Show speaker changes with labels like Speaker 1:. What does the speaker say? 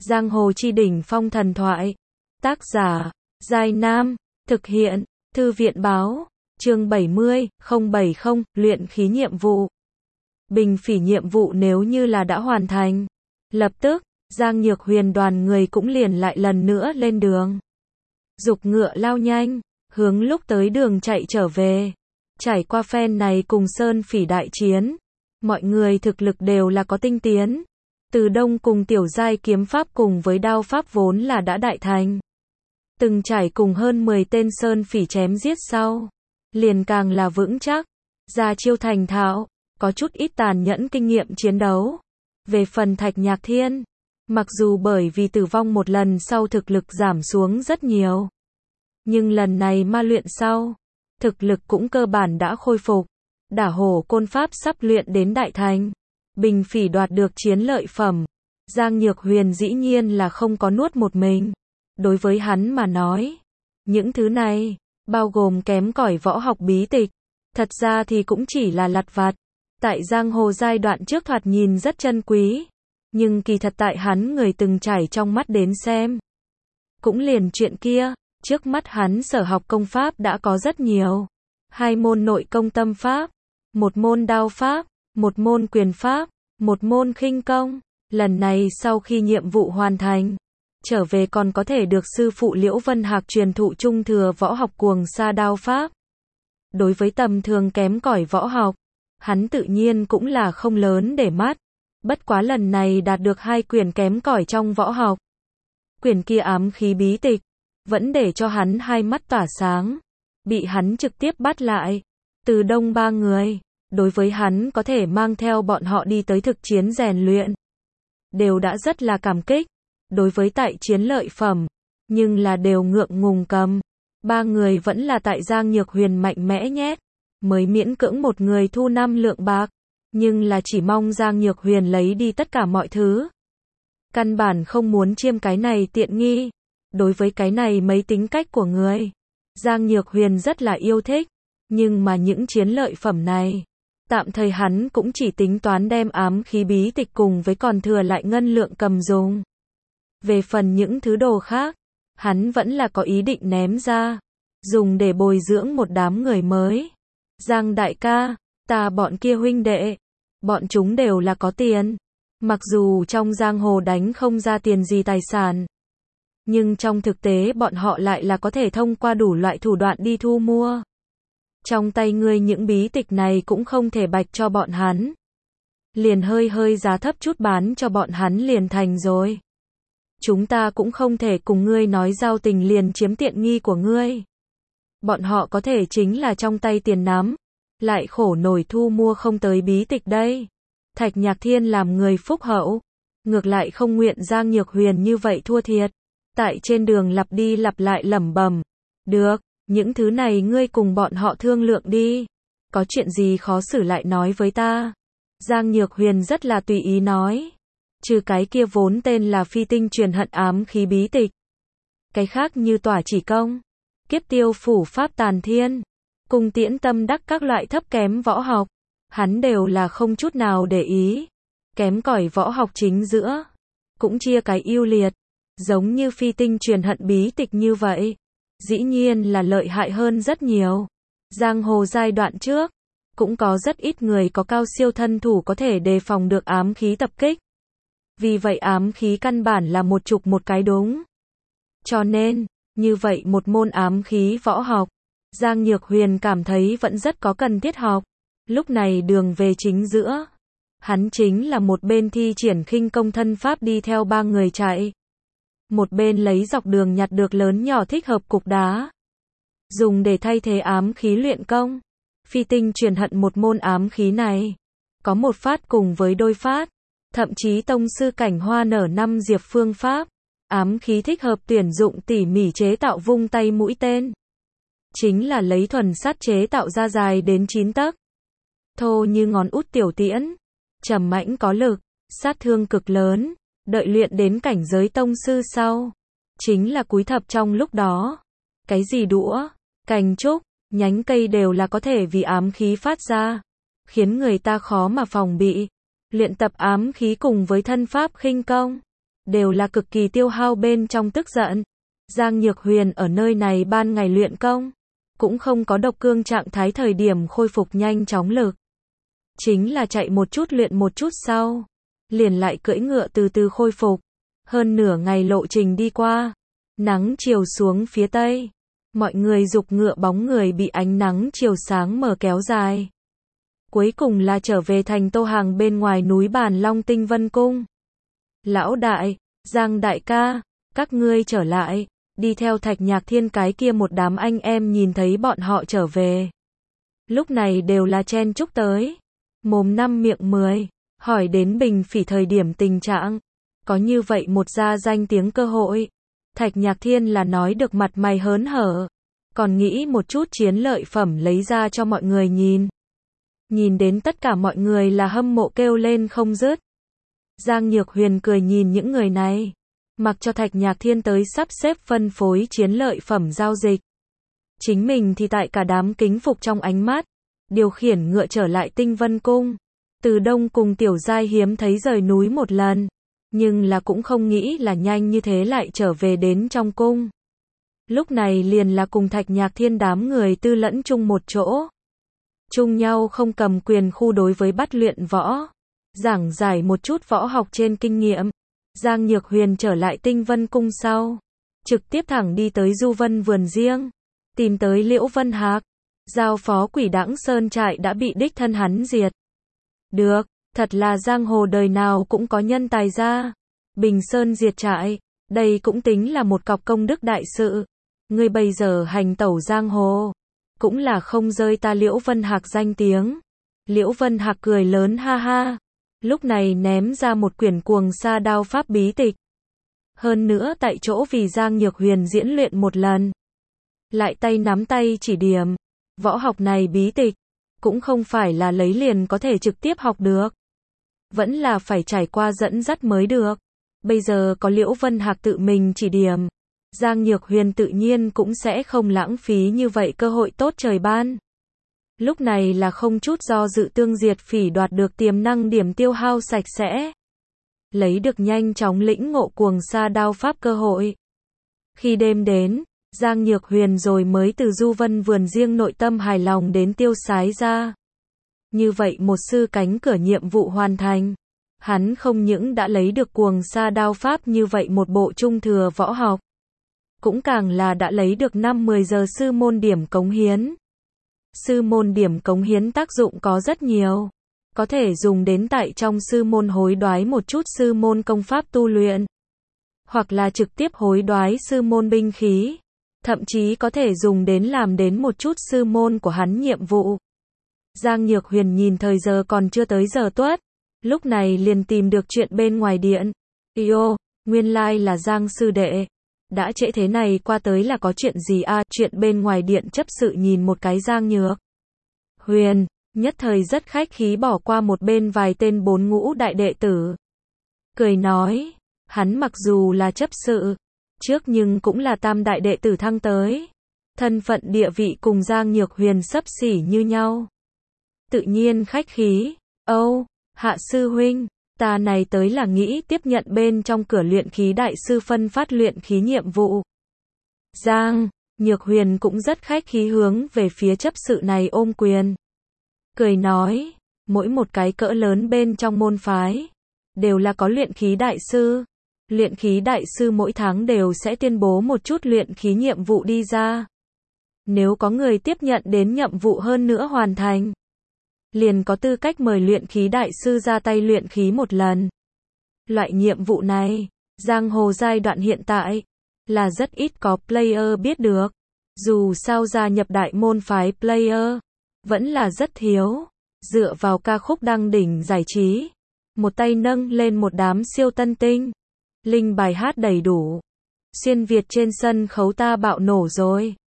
Speaker 1: Giang hồ chi đỉnh phong thần thoại. Tác giả, Giai Nam. Thực hiện, Thư viện báo. Chương 70, 070, luyện khí nhiệm vụ. Bình phỉ nhiệm vụ nếu như là đã hoàn thành. Lập tức, Giang Nhược Huyền đoàn người cũng liền lại lần nữa lên đường. Dục ngựa lao nhanh, hướng lúc tới đường chạy trở về. Trải qua phen này cùng Sơn Phỉ đại chiến, mọi người thực lực đều là có tinh tiến. Từ Đông cùng tiểu giai kiếm pháp cùng với đao pháp vốn là đã đại thành. Từng trải cùng hơn 10 tên Sơn Phỉ chém giết sau, liền càng là vững chắc, ra chiêu thành thạo, có chút ít tàn nhẫn kinh nghiệm chiến đấu. Về phần Thạch Nhạc Thiên, mặc dù bởi vì tử vong một lần sau thực lực giảm xuống rất nhiều, nhưng lần này ma luyện sau, thực lực cũng cơ bản đã khôi phục. Đả hổ côn pháp sắp luyện đến đại thành. Bình phỉ đoạt được chiến lợi phẩm. Giang Nhược Huyền dĩ nhiên là không có nuốt một mình. Đối với hắn mà nói, những thứ này, bao gồm kém cỏi võ học bí tịch, thật ra thì cũng chỉ là lặt vặt. Tại giang hồ giai đoạn trước thoạt nhìn rất chân quý, nhưng kỳ thật tại hắn người từng trải trong mắt đến xem, cũng liền chuyện kia, trước mắt hắn sở học công pháp đã có rất nhiều. 2 môn nội công tâm pháp, 1 môn đao pháp, 1 môn quyền pháp, 1 môn khinh công. Lần này sau khi nhiệm vụ hoàn thành, trở về còn có thể được sư phụ Liễu Vân Hạc truyền thụ trung thừa võ học cuồng sa đao pháp. Đối với tầm thường kém cỏi võ học, hắn tự nhiên cũng là không lớn để mắt. Bất quá lần này đạt được 2 quyển kém cỏi trong võ học. Quyển kia ám khí bí tịch, vẫn để cho hắn hai mắt tỏa sáng. Bị hắn trực tiếp bắt lại. Từ Đông 3 người, đối với hắn có thể mang theo bọn họ đi tới thực chiến rèn luyện, đều đã rất là cảm kích. Đối với tại chiến lợi phẩm, nhưng là đều ngượng ngùng cầm. 3 người vẫn là tại Giang Nhược Huyền mạnh mẽ nhét, mới miễn cưỡng một người thu 5 lượng bạc, nhưng là chỉ mong Giang Nhược Huyền lấy đi tất cả mọi thứ. Căn bản không muốn chiêm cái này tiện nghi. Đối với cái này mấy tính cách của người, Giang Nhược Huyền rất là yêu thích, nhưng mà những chiến lợi phẩm này, tạm thời hắn cũng chỉ tính toán đem ám khí bí tịch cùng với còn thừa lại ngân lượng cầm dùng. Về phần những thứ đồ khác, hắn vẫn là có ý định ném ra, dùng để bồi dưỡng một đám người mới. Giang đại ca, ta bọn kia huynh đệ, bọn chúng đều là có tiền. Mặc dù trong giang hồ đánh không ra tiền gì tài sản, nhưng trong thực tế bọn họ lại là có thể thông qua đủ loại thủ đoạn đi thu mua. Trong tay ngươi những bí tịch này cũng không thể bạch cho bọn hắn. Liền hơi giá thấp chút bán cho bọn hắn liền thành rồi. Chúng ta cũng không thể cùng ngươi nói giao tình liền chiếm tiện nghi của ngươi. Bọn họ có thể chính là trong tay tiền nắm, lại khổ nổi thu mua không tới bí tịch đây. Thạch Nhạc Thiên làm người phúc hậu, ngược lại không nguyện Giang Nhược Huyền như vậy thua thiệt. Tại trên đường lặp đi lặp lại lẩm bẩm, được, những thứ này ngươi cùng bọn họ thương lượng đi, có chuyện gì khó xử lại nói với ta. Giang Nhược Huyền rất là tùy ý nói, trừ cái kia vốn tên là phi tinh truyền hận ám khí bí tịch, cái khác như tỏa chỉ công, kiếp tiêu phủ pháp tàn thiên, cùng tiễn tâm đắc các loại thấp kém võ học, hắn đều là không chút nào để ý. Kém cỏi võ học chính giữa, cũng chia cái ưu liệt. Giống như phi tinh truyền hận bí tịch như vậy, dĩ nhiên là lợi hại hơn rất nhiều. Giang hồ giai đoạn trước, cũng có rất ít người có cao siêu thân thủ có thể đề phòng được ám khí tập kích. Vì vậy ám khí căn bản là một chục một cái đúng. Cho nên, như vậy một môn ám khí võ học, Giang Nhược Huyền cảm thấy vẫn rất có cần thiết học. Lúc này đường về chính giữa, hắn chính là một bên thi triển khinh công thân pháp đi theo 3 người chạy. Một bên lấy dọc đường nhặt được lớn nhỏ thích hợp cục đá, dùng để thay thế ám khí luyện công. Phi tinh truyền hận một môn ám khí này, có một phát cùng với đôi phát, thậm chí tông sư cảnh hoa nở 5 diệp phương pháp. Ám khí thích hợp tuyển dụng tỉ mỉ chế tạo vung tay mũi tên, chính là lấy thuần sắt chế tạo ra dài đến 9 tấc, thô như ngón út tiểu tiễn, trầm mãnh có lực, sát thương cực lớn. Đợi luyện đến cảnh giới tông sư sau, chính là cúi thập trong lúc đó, cái gì đũa, cành trúc, nhánh cây đều là có thể vì ám khí phát ra, khiến người ta khó mà phòng bị. Luyện tập ám khí cùng với thân pháp khinh công, đều là cực kỳ tiêu hao bên trong tức giận. Giang Nhược Huyền ở nơi này ban ngày luyện công, cũng không có độc cương trạng thái thời điểm khôi phục nhanh chóng lực. Chính là chạy một chút luyện một chút sau, liền lại cưỡi ngựa từ từ khôi phục. Hơn nửa ngày lộ trình đi qua, nắng chiều xuống phía tây, mọi người giục ngựa bóng người bị ánh nắng chiều sáng mờ kéo dài. Cuối cùng là trở về thành Tô Hàng bên ngoài núi Bàn Long Tinh Vân Cung. Lão đại, Giang đại ca, các ngươi trở lại, đi theo Thạch Nhạc Thiên cái kia một đám anh em nhìn thấy bọn họ trở về. Lúc này đều là chen chúc tới, mồm năm miệng 10, hỏi đến Bình Phỉ thời điểm tình trạng. Có như vậy một gia danh tiếng cơ hội, Thạch Nhạc Thiên là nói được mặt mày hớn hở, còn nghĩ một chút chiến lợi phẩm lấy ra cho mọi người nhìn. Nhìn đến tất cả mọi người là hâm mộ kêu lên không dứt. Giang Nhược Huyền cười nhìn những người này, mặc cho Thạch Nhạc Thiên tới sắp xếp phân phối chiến lợi phẩm giao dịch. Chính mình thì tại cả đám kính phục trong ánh mắt, điều khiển ngựa trở lại Tinh Vân Cung. Từ Đông cùng Tiểu Giai hiếm thấy rời núi một lần, nhưng là cũng không nghĩ là nhanh như thế lại trở về đến trong cung. Lúc này liền là cùng Thạch Nhạc Thiên đám người tư lẫn chung một chỗ. Chung nhau không cầm quyền khu đối với bắt luyện võ, giảng giải một chút võ học trên kinh nghiệm. Giang Nhược Huyền trở lại Tinh Vân Cung sau, trực tiếp thẳng đi tới Du Vân vườn riêng, tìm tới Liễu Vân Hạc, giao phó Quỷ Đãng Sơn trại đã bị đích thân hắn diệt. Được, thật là giang hồ đời nào cũng có nhân tài ra. Bình Sơn diệt trại, đây cũng tính là một cọc công đức đại sự. Ngươi bây giờ hành tẩu giang hồ, cũng là không rơi ta Liễu Vân Hạc danh tiếng. Liễu Vân Hạc cười lớn ha ha, lúc này ném ra một quyển Cuồng Sa Đao Pháp bí tịch. Hơn nữa tại chỗ vì Giang Nhược Huyền diễn luyện một lần, lại tay nắm tay chỉ điểm. Võ học này bí tịch, cũng không phải là lấy liền có thể trực tiếp học được, vẫn là phải trải qua dẫn dắt mới được. Bây giờ có Liễu Vân Hạc tự mình chỉ điểm, Giang Nhược Huyền tự nhiên cũng sẽ không lãng phí như vậy cơ hội tốt trời ban. Lúc này là không chút do dự Tương Diệt Phỉ đoạt được tiềm năng điểm tiêu hao sạch sẽ, lấy được nhanh chóng lĩnh ngộ Cuồng Sa Đao Pháp cơ hội. Khi đêm đến, Giang Nhược Huyền rồi mới từ Du Vân vườn riêng nội tâm hài lòng đến tiêu sái ra. Như vậy một sư cánh cửa nhiệm vụ hoàn thành. Hắn không những đã lấy được Cuồng Sa Đao Pháp như vậy một bộ trung thừa võ học, cũng càng là đã lấy được 5-10 giờ sư môn điểm cống hiến. Sư môn điểm cống hiến tác dụng có rất nhiều, có thể dùng đến tại trong sư môn hối đoái một chút sư môn công pháp tu luyện, hoặc là trực tiếp hối đoái sư môn binh khí, thậm chí có thể dùng đến làm đến một chút sư môn của hắn nhiệm vụ. Giang Nhược Huyền nhìn thời giờ còn chưa tới giờ tuất, lúc này liền tìm được chuyện bên ngoài điện. Yêu, nguyên lai là Giang sư đệ. Đã trễ thế này qua tới là có chuyện gì à? Chuyện bên ngoài điện chấp sự nhìn một cái Giang Nhược Huyền, nhất thời rất khách khí bỏ qua một bên vài tên 4 ngũ đại đệ tử. Cười nói, hắn mặc dù là chấp sự trước nhưng cũng là tam đại đệ tử thăng tới. Thân phận địa vị cùng Giang Nhược Huyền xấp xỉ như nhau. Tự nhiên khách khí, Âu, Hạ sư huynh, ta này tới là nghĩ tiếp nhận bên trong cửa luyện khí đại sư phân phát luyện khí nhiệm vụ. Giang Nhược Huyền cũng rất khách khí hướng về phía chấp sự này ôm quyền. Cười nói, mỗi một cái cỡ lớn bên trong môn phái, đều là có luyện khí đại sư. Luyện khí đại sư mỗi tháng đều sẽ tuyên bố một chút luyện khí nhiệm vụ đi ra. Nếu có người tiếp nhận đến nhiệm vụ hơn nữa hoàn thành, liền có tư cách mời luyện khí đại sư ra tay luyện khí một lần. Loại nhiệm vụ này, giang hồ giai đoạn hiện tại, là rất ít có player biết được. Dù sao gia nhập đại môn phái player, vẫn là rất thiếu. Dựa vào ca khúc đăng đỉnh giải trí, một tay nâng lên một đám siêu tân tinh. Linh bài hát đầy đủ. Xuyên Việt trên sân khấu ta bạo nổ rồi.